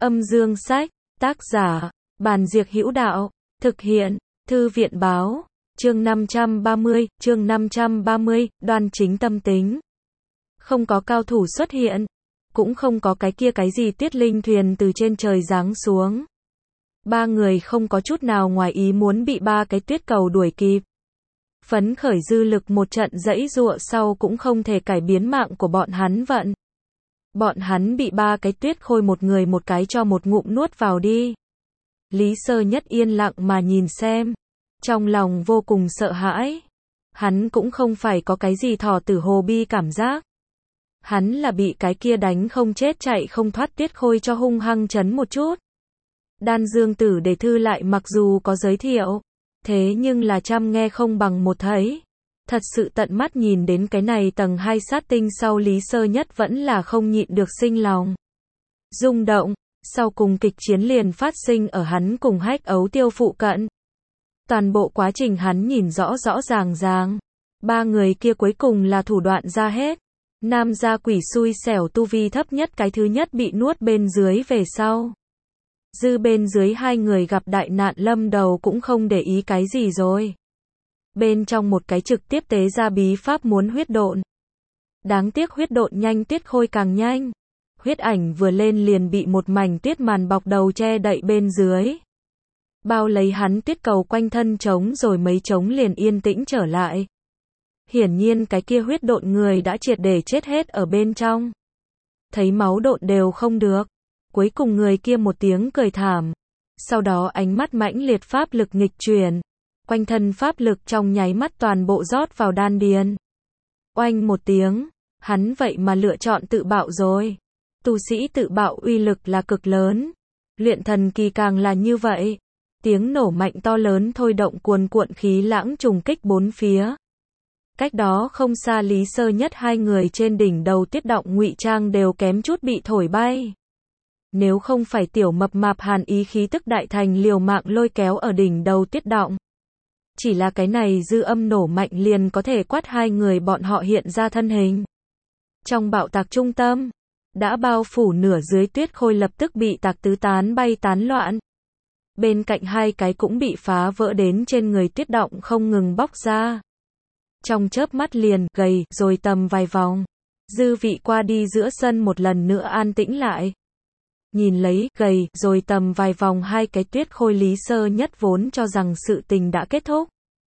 Âm dương sách, tác giả, Bàn Diệc Hữu Đạo, thực hiện, Thư viện báo, chương 530, đoan chính tâm tính. Không có cao thủ xuất hiện, cũng không có cái kia cái gì Tuyết Linh thuyền từ trên trời giáng xuống. Ba người không có chút nào ngoài ý muốn bị ba cái tuyết cầu đuổi kịp. Phấn khởi dư lực một trận giãy giụa sau cũng không thể cải biến mạng của bọn hắn vận. Bọn hắn bị ba cái tuyết khôi một người một cái cho một ngụm nuốt vào đi. Lý Sơ Nhất yên lặng mà nhìn xem, trong lòng vô cùng sợ hãi. Hắn cũng không phải có cái gì thỏ tử hồ bi cảm giác. Hắn là bị cái kia đánh không chết chạy không thoát tuyết khôi cho hung hăng chấn một chút. Đan Dương Tử Đề Thư lại mặc dù có giới thiệu, thế nhưng là trăm nghe không bằng một thấy. Thật sự tận mắt nhìn đến cái này tầng 2 sát tinh sau Lý Sơ Nhất vẫn là không nhịn được sinh lòng rung động. Sau cùng kịch chiến liền phát sinh ở hắn cùng Hách Ấu Tiêu phụ cận. Toàn bộ quá trình hắn nhìn rõ rõ ràng ràng. Ba người kia cuối cùng là thủ đoạn ra hết. Nam gia quỷ xui xẻo tu vi thấp nhất cái thứ nhất bị nuốt bên dưới về sau. Dư bên dưới hai người gặp đại nạn lâm đầu cũng không để ý cái gì rồi. Bên trong một cái trực tiếp tế ra bí pháp muốn huyết độn. Đáng tiếc huyết độn nhanh tuyết khôi càng nhanh. Huyết ảnh vừa lên liền bị một mảnh tuyết màn bọc đầu che đậy bên dưới. Bao lấy hắn tuyết cầu quanh thân trống rồi mấy trống liền yên tĩnh trở lại. Hiển nhiên cái kia huyết độn người đã triệt để chết hết ở bên trong. Thấy máu độn đều không được. Cuối cùng người kia một tiếng cười thảm. Sau đó ánh mắt mãnh liệt pháp lực nghịch chuyển. Quanh thân pháp lực trong nháy mắt toàn bộ rót vào đan điền. Oanh một tiếng. Hắn vậy mà lựa chọn tự bạo rồi. Tu sĩ tự bạo uy lực là cực lớn. Luyện thần kỳ càng là như vậy. Tiếng nổ mạnh to lớn thôi động cuồn cuộn khí lãng trùng kích bốn phía. Cách đó không xa Lý Sơ Nhất hai người trên đỉnh đầu tiết động ngụy trang đều kém chút bị thổi bay. Nếu không phải tiểu mập mạp hàn ý khí tức đại thành liều mạng lôi kéo ở đỉnh đầu tiết động. Chỉ là cái này dư âm nổ mạnh liền có thể quát hai người bọn họ hiện ra thân hình. Trong bạo tạc trung tâm, đã bao phủ nửa dưới tuyết khôi lập tức bị tạc tứ tán bay tán loạn. Bên cạnh hai cái cũng bị phá vỡ đến trên người tuyết động không ngừng bóc ra. Trong chớp mắt liền gầy rồi tầm vài vòng. Dư vị qua đi giữa sân một lần nữa an tĩnh lại. Nhìn lấy gầy rồi tầm vài vòng hai cái tuyết khôi Lý Sơ Nhất vốn cho rằng sự tình đã kết thúc.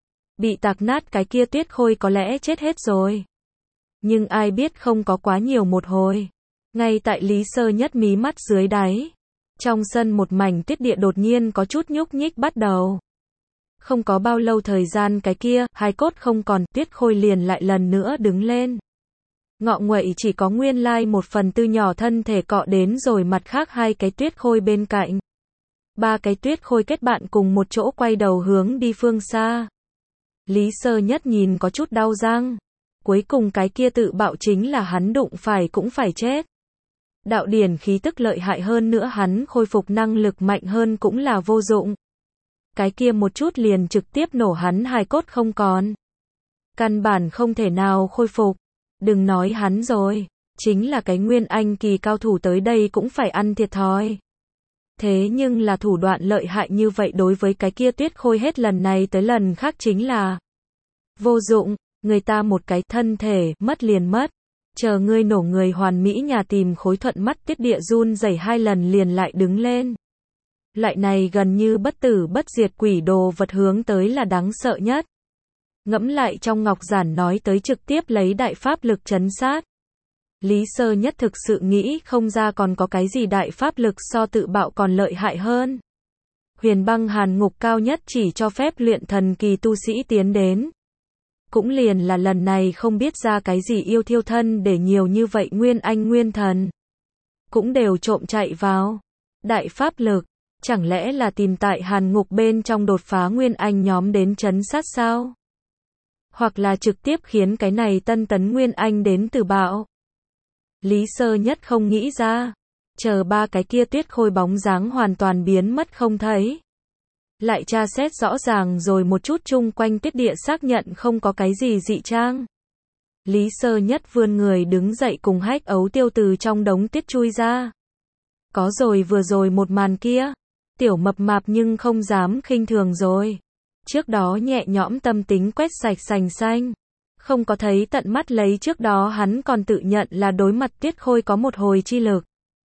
Bị tạc nát cái kia tuyết khôi có lẽ chết hết rồi. Nhưng ai biết không có quá nhiều một hồi. Ngay tại Lý Sơ Nhất mí mắt dưới đáy. Trong sân một mảnh tuyết địa đột nhiên có chút nhúc nhích bắt đầu. Không có bao lâu thời gian cái kia, hai cốt không còn, tuyết khôi liền lại lần nữa đứng lên. Ngọ nguậy chỉ có nguyên lai 1/4 nhỏ thân thể cọ đến rồi mặt khác hai cái tuyết khôi bên cạnh. Ba cái tuyết khôi kết bạn cùng một chỗ quay đầu hướng đi phương xa. Lý Sơ Nhất nhìn có chút đau răng. Cuối cùng cái kia tự bạo chính là hắn đụng phải cũng phải chết. Đạo điển khí tức lợi hại hơn nữa hắn khôi phục năng lực mạnh hơn cũng là vô dụng. Cái kia một chút liền trực tiếp nổ hắn hài cốt không còn. Căn bản không thể nào khôi phục. Đừng nói hắn rồi. Chính là cái nguyên anh kỳ cao thủ tới đây cũng phải ăn thiệt thòi. Thế nhưng là thủ đoạn lợi hại như vậy đối với cái kia tuyết khôi hết lần này tới lần khác chính là vô dụng. Người ta một cái thân thể mất liền mất. Chờ ngươi nổ người hoàn mỹ nhà tìm khối thuận mắt tiết địa run rẩy 2 lần liền lại đứng lên. Loại này gần như bất tử bất diệt quỷ đồ vật hướng tới là đáng sợ nhất. Ngẫm lại trong ngọc giản nói tới trực tiếp lấy đại pháp lực trấn sát. Lý Sơ Nhất thực sự nghĩ không ra còn có cái gì đại pháp lực so tự bạo còn lợi hại hơn. Huyền Băng Hàn Ngục cao nhất chỉ cho phép luyện thần kỳ tu sĩ tiến đến. Cũng liền là lần này không biết ra cái gì yêu thiêu thân để nhiều như vậy nguyên anh nguyên thần. Cũng đều trộm chạy vào. Đại pháp lực, chẳng lẽ là tìm tại Hàn Ngục bên trong đột phá nguyên anh nhóm đến trấn sát sao? Hoặc là trực tiếp khiến cái này tân tấn nguyên anh đến từ bạo. Lý Sơ Nhất không nghĩ ra. Chờ ba cái kia tuyết khôi bóng dáng hoàn toàn biến mất không thấy. Lại tra xét rõ ràng rồi một chút chung quanh tuyết địa xác nhận không có cái gì dị trang. Lý Sơ Nhất vươn người đứng dậy cùng Hách Ấu Tiêu từ trong đống tuyết chui ra. Có rồi, vừa rồi một màn kia, tiểu mập mạp nhưng không dám khinh thường rồi. Trước đó nhẹ nhõm tâm tính quét sạch sành xanh. Không có thấy tận mắt lấy, trước đó hắn còn tự nhận là đối mặt Tiết Khôi có một hồi chi lực.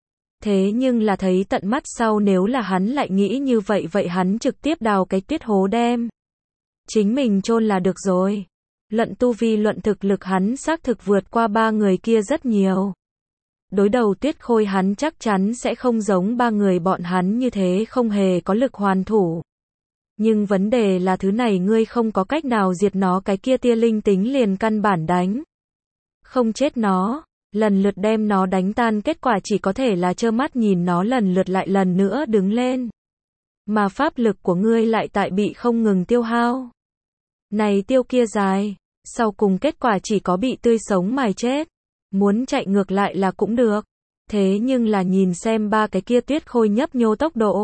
Thế nhưng là thấy tận mắt sau, nếu là hắn lại nghĩ như vậy, vậy hắn trực tiếp đào cái tuyết hố đem chính mình chôn là được rồi. Luận tu vi, luận thực lực, hắn xác thực vượt qua ba người kia rất nhiều. Đối đầu Tiết Khôi hắn chắc chắn sẽ không giống ba người bọn hắn như thế, không hề có lực hoàn thủ. Nhưng vấn đề là thứ này ngươi không có cách nào diệt nó, cái kia tia linh tính liền căn bản đánh không chết nó, lần lượt đem nó đánh tan, kết quả chỉ có thể là trơ mắt nhìn nó lần lượt lại lần nữa đứng lên. Mà pháp lực của ngươi lại tại bị không ngừng tiêu hao. Này tiêu kia dài, sau cùng kết quả chỉ có bị tươi sống mài chết. Muốn chạy ngược lại là cũng được. Thế nhưng là nhìn xem ba cái kia Tiết Khôi nhấp nhô tốc độ.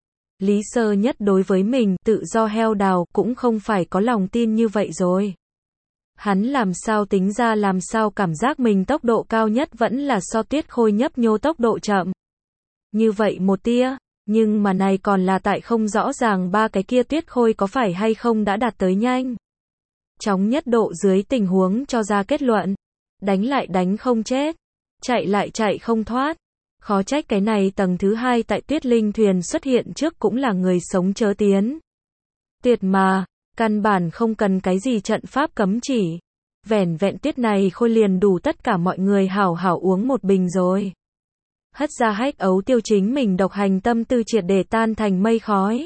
Lý Sơ Nhất đối với mình tự do heo đào cũng không phải có lòng tin như vậy rồi. Hắn làm sao tính ra, làm sao cảm giác mình tốc độ cao nhất vẫn là so Tiết Khôi nhấp nhô tốc độ chậm. Như vậy một tia, nhưng mà này còn là tại không rõ ràng ba cái kia Tiết Khôi có phải hay không đã đạt tới nhanh chóng nhất độ dưới tình huống cho ra kết luận. Đánh lại đánh không chết, chạy lại chạy không thoát. Khó trách cái này tầng thứ hai tại Tuyết Linh thuyền xuất hiện trước cũng là người sống chớ tiến. Tuyệt mà, căn bản không cần cái gì trận pháp cấm chỉ. Vẻn vẹn Tiết này Khôi liền đủ tất cả mọi người hảo hảo uống một bình rồi. Hất ra Hách Ấu Tiêu, chính mình độc hành tâm tư triệt để tan thành mây khói.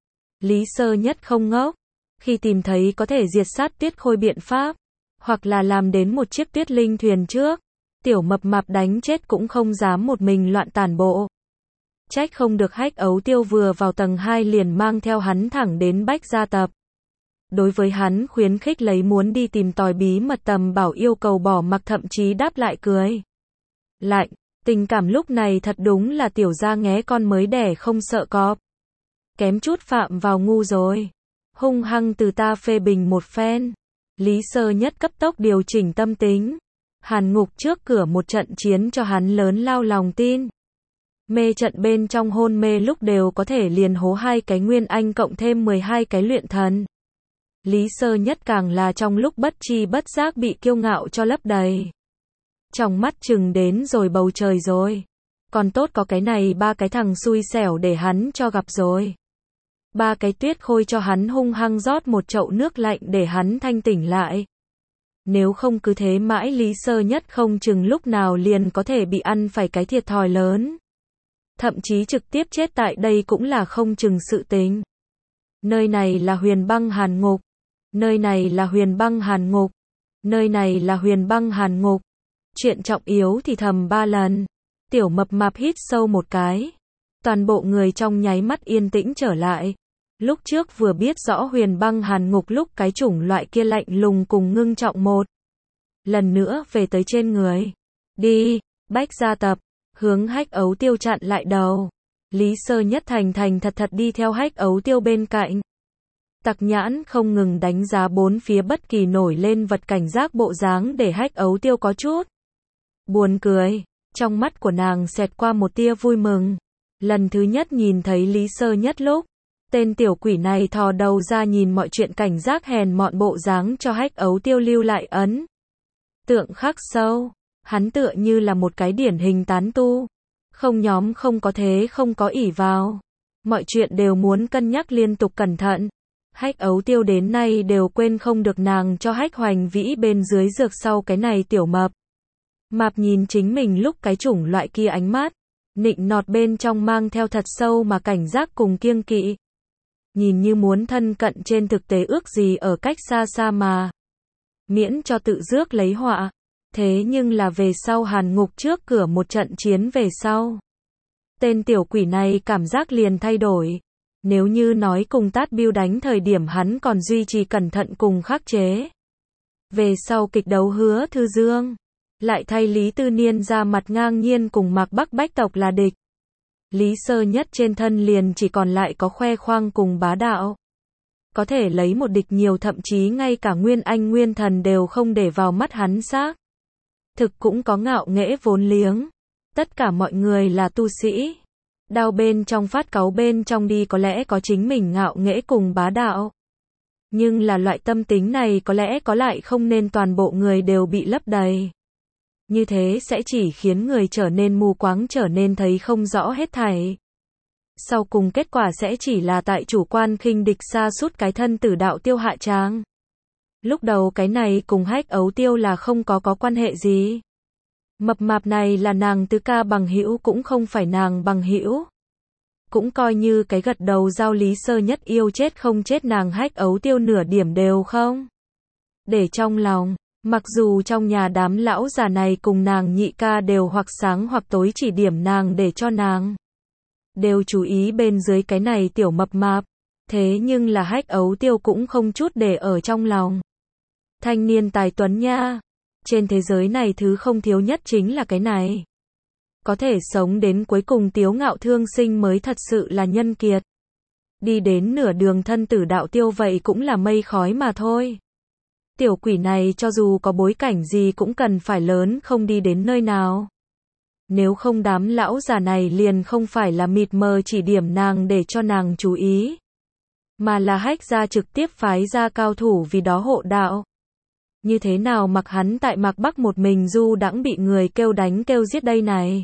Lý Sơ Nhất không ngốc, khi tìm thấy có thể diệt sát Tiết Khôi biện pháp, hoặc là làm đến một chiếc Tuyết Linh thuyền trước, tiểu mập mạp đánh chết cũng không dám một mình loạn tản bộ. Trách không được Hách Ấu Tiêu vừa vào tầng 2 liền mang theo hắn thẳng đến Bách Gia Tập. Đối với hắn khuyến khích lấy muốn đi tìm tòi bí mật tầm bảo, yêu cầu bỏ mặc, thậm chí đáp lại cười lạnh. Tình cảm lúc này thật đúng là tiểu gia nghé con mới đẻ không sợ cọp. Kém chút phạm vào ngu rồi. Hung hăng từ ta phê bình một phen. Lý Sơ Nhất cấp tốc điều chỉnh tâm tính. Hàn Ngục trước cửa một trận chiến cho hắn lớn lao lòng tin. Mê trận bên trong hôn mê lúc đều có thể liền hố 2 cái nguyên anh cộng thêm 12 cái luyện thần. Lý Sơ Nhất càng là trong lúc bất chi bất giác bị kiêu ngạo cho lấp đầy. Trong mắt chừng đến rồi bầu trời rồi. Còn tốt có cái này ba cái thằng xui xẻo để hắn cho gặp rồi. Ba cái Tuyết Khôi cho hắn hung hăng rót một chậu nước lạnh để hắn thanh tỉnh lại. Nếu không cứ thế mãi, Lý Sơ Nhất không chừng lúc nào liền có thể bị ăn phải cái thiệt thòi lớn. Thậm chí trực tiếp chết tại đây cũng là không chừng sự tình. Nơi này là Huyền Băng Hàn Ngục. Nơi này là Huyền Băng Hàn Ngục. Nơi này là Huyền Băng Hàn Ngục. Chuyện trọng yếu thì thầm 3 lần. Tiểu mập mạp hít sâu một cái. Toàn bộ người trong nháy mắt yên tĩnh trở lại. Lúc trước vừa biết rõ Huyền Băng Hàn Ngục lúc cái chủng loại kia lạnh lùng cùng ngưng trọng một lần nữa về tới trên người. Đi, Bách Gia Tập, hướng Hách Ấu Tiêu chặn lại đầu. Lý Sơ Nhất thành thành thật thật đi theo Hách Ấu Tiêu bên cạnh. Tặc nhãn không ngừng đánh giá bốn phía, bất kỳ nổi lên vật cảnh giác bộ dáng để Hách Ấu Tiêu có chút buồn cười. Trong mắt của nàng xẹt qua một tia vui mừng. Lần thứ nhất nhìn thấy Lý Sơ Nhất lúc tên tiểu quỷ này thò đầu ra nhìn mọi chuyện cảnh giác hèn mọn bộ dáng cho Hách Ấu Tiêu lưu lại ấn tượng khắc sâu. Hắn tựa như là một cái điển hình tán tu. Không nhóm không có thế không có ỷ vào. Mọi chuyện đều muốn cân nhắc liên tục cẩn thận. Hách Ấu Tiêu đến nay đều quên không được nàng cho Hách Hoành Vĩ bên dưới dược sau cái này tiểu mập mạp nhìn chính mình lúc cái chủng loại kia ánh mắt nịnh nọt bên trong mang theo thật sâu mà cảnh giác cùng kiêng kỵ. Nhìn như muốn thân cận, trên thực tế ước gì ở cách xa xa mà miễn cho tự rước lấy họa. Thế nhưng là về sau Hàn Ngục trước cửa một trận chiến về sau, tên tiểu quỷ này cảm giác liền thay đổi. Nếu như nói cùng Tát Biêu đánh thời điểm hắn còn duy trì cẩn thận cùng khắc chế, về sau kịch đấu Hứa Thư Dương lại thay Lý Tư Niên ra mặt ngang nhiên cùng Mạc Bắc Bách tộc là địch. Lý Sơ Nhất trên thân liền chỉ còn lại có khoe khoang cùng bá đạo. Có thể lấy một địch nhiều, thậm chí ngay cả Nguyên Anh Nguyên Thần đều không để vào mắt hắn xác thực cũng có ngạo nghễ vốn liếng. Tất cả mọi người là tu sĩ, Đau bên trong phát cáu bên trong đi, có lẽ có chính mình ngạo nghễ cùng bá đạo. Nhưng là loại tâm tính này có lẽ có lại không nên toàn bộ người đều bị lấp đầy. Như thế sẽ chỉ khiến người trở nên mù quáng, trở nên thấy không rõ hết thảy. Sau cùng kết quả sẽ chỉ là tại chủ quan khinh địch, sa sút cái thân tử đạo tiêu hạ tràng. Lúc đầu cái này cùng Hách Ấu Tiêu là không có quan hệ gì. Mập mạp này là nàng tứ ca bằng hữu cũng không phải nàng bằng hữu. Cũng coi như cái gật đầu giao Lý Sơ Nhất yêu chết không chết nàng Hách Ấu Tiêu nửa điểm đều không để trong lòng. Mặc dù trong nhà đám lão già này cùng nàng nhị ca đều hoặc sáng hoặc tối chỉ điểm nàng để cho nàng đều chú ý bên dưới cái này tiểu mập mạp. Thế nhưng là Hách Ấu Tiêu cũng không chút để ở trong lòng. Thanh niên tài tuấn nha. Trên thế giới này thứ không thiếu nhất chính là cái này. Có thể sống đến cuối cùng tiếu ngạo thương sinh mới thật sự là nhân kiệt. Đi đến nửa đường thân tử đạo tiêu vậy cũng là mây khói mà thôi. Tiểu quỷ này cho dù có bối cảnh gì cũng cần phải lớn không đi đến nơi nào. Nếu không đám lão già này liền không phải là mịt mờ chỉ điểm nàng để cho nàng chú ý. Mà là Hách gia trực tiếp phái ra cao thủ vì đó hộ đạo. Như thế nào mặc hắn tại Mạc Bắc một mình du đãng bị người kêu đánh kêu giết đây này.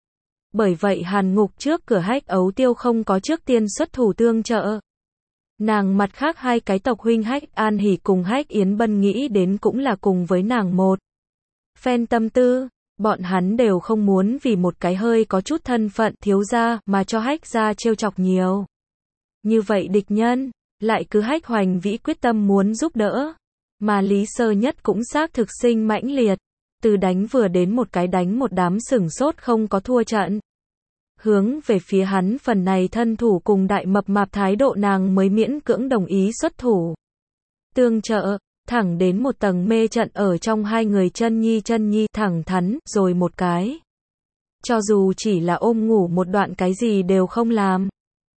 Bởi vậy Hàn Ngục trước cửa Hách Ấu Tiêu không có trước tiên xuất thủ tương trợ. Nàng mặt khác hai cái tộc huynh Hách An Hỷ cùng Hách Yến Bân nghĩ đến cũng là cùng với nàng một phen tâm tư. Bọn hắn đều không muốn vì một cái hơi có chút thân phận thiếu gia mà cho Hách gia trêu chọc nhiều. Như vậy địch nhân, lại cứ Hách Hoành Vĩ quyết tâm muốn giúp đỡ. Mà Lý Sơ Nhất cũng xác thực sinh mãnh liệt. Từ đánh vừa đến một cái đánh một đám sửng sốt không có thua trận. Hướng về phía hắn phần này thân thủ cùng đại mập mạp thái độ nàng mới miễn cưỡng đồng ý xuất thủ. Tương trợ, thẳng đến một tầng mê trận ở trong hai người chân nhi thẳng thắn, rồi một cái. Cho dù chỉ là ôm ngủ một đoạn cái gì đều không làm.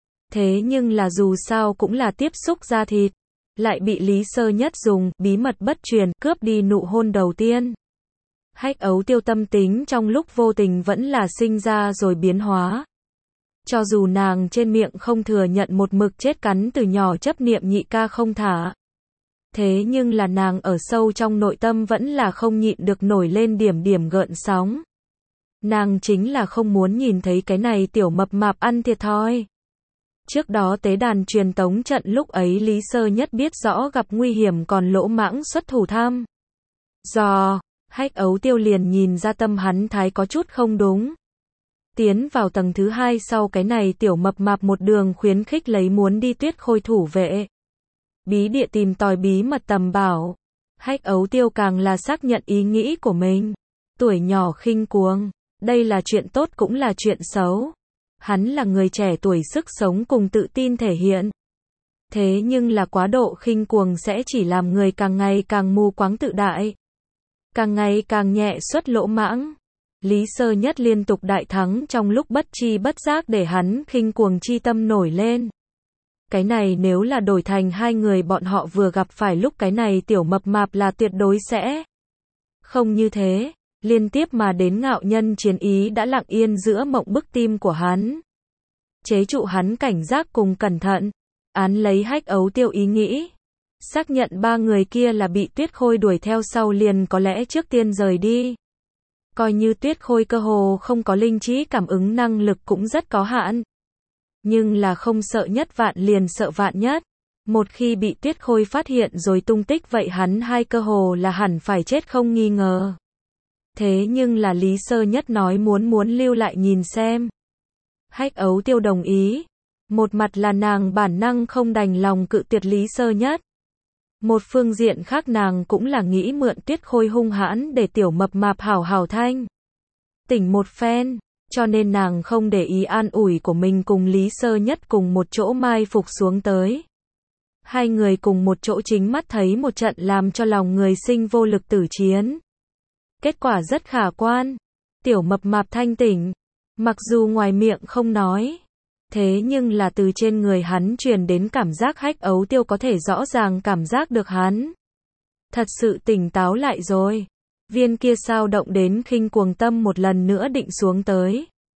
Thế nhưng là dù sao cũng là tiếp xúc da thịt. Lại bị Lý Sơ Nhất dùng bí mật bất truyền cướp đi nụ hôn đầu tiên. Hách Ấu Tiêu tâm tính trong lúc vô tình vẫn là sinh ra rồi biến hóa. Cho dù nàng trên miệng không thừa nhận một mực chết cắn từ nhỏ chấp niệm nhị ca không thả. Thế nhưng là nàng ở sâu trong nội tâm vẫn là không nhịn được nổi lên điểm gợn sóng. Nàng chính là không muốn nhìn thấy cái này tiểu mập mạp ăn thiệt thòi. Trước đó tế đàn truyền tống trận lúc ấy Lý Sơ Nhất biết rõ gặp nguy hiểm còn lỗ mãng xuất thủ thăm. Hách Ấu Tiêu liền nhìn ra tâm hắn thái có chút không đúng. Tiến vào tầng thứ hai sau cái này tiểu mập mạp một đường khuyến khích lấy muốn đi Tuyết Khôi thủ vệ. Bí địa tìm tòi bí mật tầm bảo. Hách Ấu Tiêu càng là xác nhận ý nghĩ của mình. Tuổi nhỏ khinh cuồng. Đây là chuyện tốt cũng là chuyện xấu. Hắn là người trẻ tuổi sức sống cùng tự tin thể hiện. Thế nhưng là quá độ khinh cuồng sẽ chỉ làm người càng ngày càng mù quáng tự đại. Càng ngày càng nhẹ xuất lỗ mãng. Lý Sơ Nhất liên tục đại thắng trong lúc bất chi bất giác để hắn khinh cuồng chi tâm nổi lên. Cái này nếu là đổi thành hai người bọn họ vừa gặp phải lúc cái này tiểu mập mạp là tuyệt đối sẽ không như thế. Liên tiếp mà đến ngạo nhân chiến ý đã lặng yên giữa mộng bức tim của hắn. Chế trụ hắn cảnh giác cùng cẩn thận. Án lấy Hách Ấu Tiêu ý nghĩ. Xác nhận ba người kia là bị Tuyết Khôi đuổi theo sau liền có lẽ trước tiên rời đi. Coi như Tuyết Khôi cơ hồ không có linh trí cảm ứng năng lực cũng rất có hạn. Nhưng là không sợ nhất vạn liền sợ vạn nhất. Một khi bị Tuyết Khôi phát hiện rồi tung tích vậy hắn hai cơ hồ là hẳn phải chết không nghi ngờ. Thế nhưng là Lý Sơ Nhất nói muốn lưu lại nhìn xem. Hách Ấu Tiêu đồng ý. Một mặt là nàng bản năng không đành lòng cự tuyệt Lý Sơ Nhất. Một phương diện khác nàng cũng là nghĩ mượn Tuyết Khôi hung hãn để tiểu mập mạp hảo thanh. Tỉnh một phen. Cho nên nàng không để ý an ủi của mình cùng Lý Sơ Nhất cùng một chỗ mai phục xuống tới. Hai người cùng một chỗ chính mắt thấy một trận làm cho lòng người sinh vô lực tử chiến. Kết quả rất khả quan. Tiểu mập mạp thanh tỉnh. Mặc dù ngoài miệng không nói. Thế nhưng là từ trên người hắn truyền đến cảm giác Hách Ấu Tiêu có thể rõ ràng cảm giác được hắn. Thật sự tỉnh táo lại rồi. Viên kia sao động đến khinh cuồng tâm một lần nữa định xuống tới.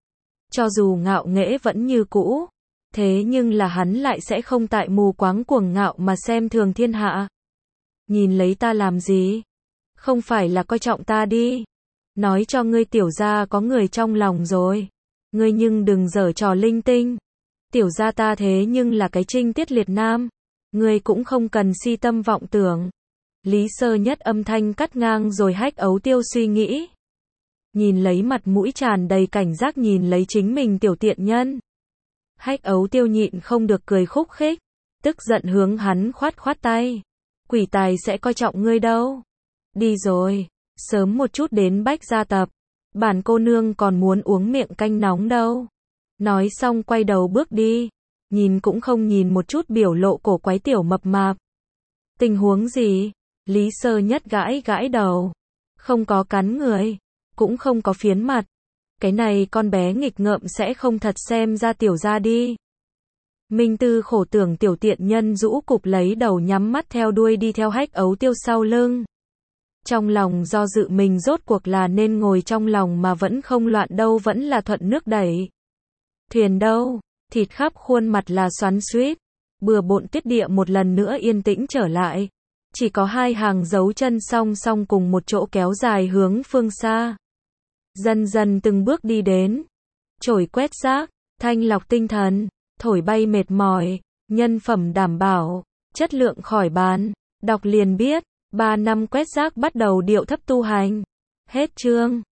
Cho dù ngạo nghễ vẫn như cũ, thế nhưng là hắn lại sẽ không tại mù quáng cuồng ngạo mà xem thường thiên hạ. Nhìn lấy ta làm gì? Không phải là coi trọng ta đi. Nói cho ngươi tiểu gia có người trong lòng rồi. Ngươi nhưng đừng giở trò linh tinh. Tiểu gia ta thế nhưng là cái trinh tiết liệt nam. Ngươi cũng không cần si tâm vọng tưởng. Lý Sơ Nhất âm thanh cắt ngang rồi Hách Ấu Tiêu suy nghĩ. Nhìn lấy mặt mũi tràn đầy cảnh giác nhìn lấy chính mình tiểu tiện nhân. Hách Ấu Tiêu nhịn không được cười khúc khích. Tức giận hướng hắn khoát khoát tay. Quỷ tài sẽ coi trọng ngươi đâu. Đi rồi. Sớm một chút đến Bách gia tập. Bản cô nương còn muốn uống miệng canh nóng đâu. Nói xong quay đầu bước đi. Nhìn cũng không nhìn một chút biểu lộ cổ quái tiểu mập mạp. Tình huống gì? Lý Sơ Nhất gãi gãi đầu. Không có cắn người. Cũng không có phiến mặt. Cái này con bé nghịch ngợm sẽ không thật xem ra tiểu gia đi. Minh Tư khổ tưởng tiểu tiện nhân rũ cụp lấy đầu nhắm mắt theo đuôi đi theo Hách Ấu Tiêu sau lưng. Trong lòng do dự mình rốt cuộc là nên ngồi trong lòng mà vẫn không loạn đâu vẫn là thuận nước đẩy. Thuyền đâu? Thịt khắp khuôn mặt là xoắn xuýt. Bừa bộn tiết địa một lần nữa yên tĩnh trở lại. Chỉ có hai hàng dấu chân song song cùng một chỗ kéo dài hướng phương xa. Dần dần từng bước đi đến. Chổi quét rác, thanh lọc tinh thần, thổi bay mệt mỏi, nhân phẩm đảm bảo, chất lượng khỏi bàn. Đọc liền biết, 3 năm quét rác bắt đầu điệu thấp tu hành. Hết chương.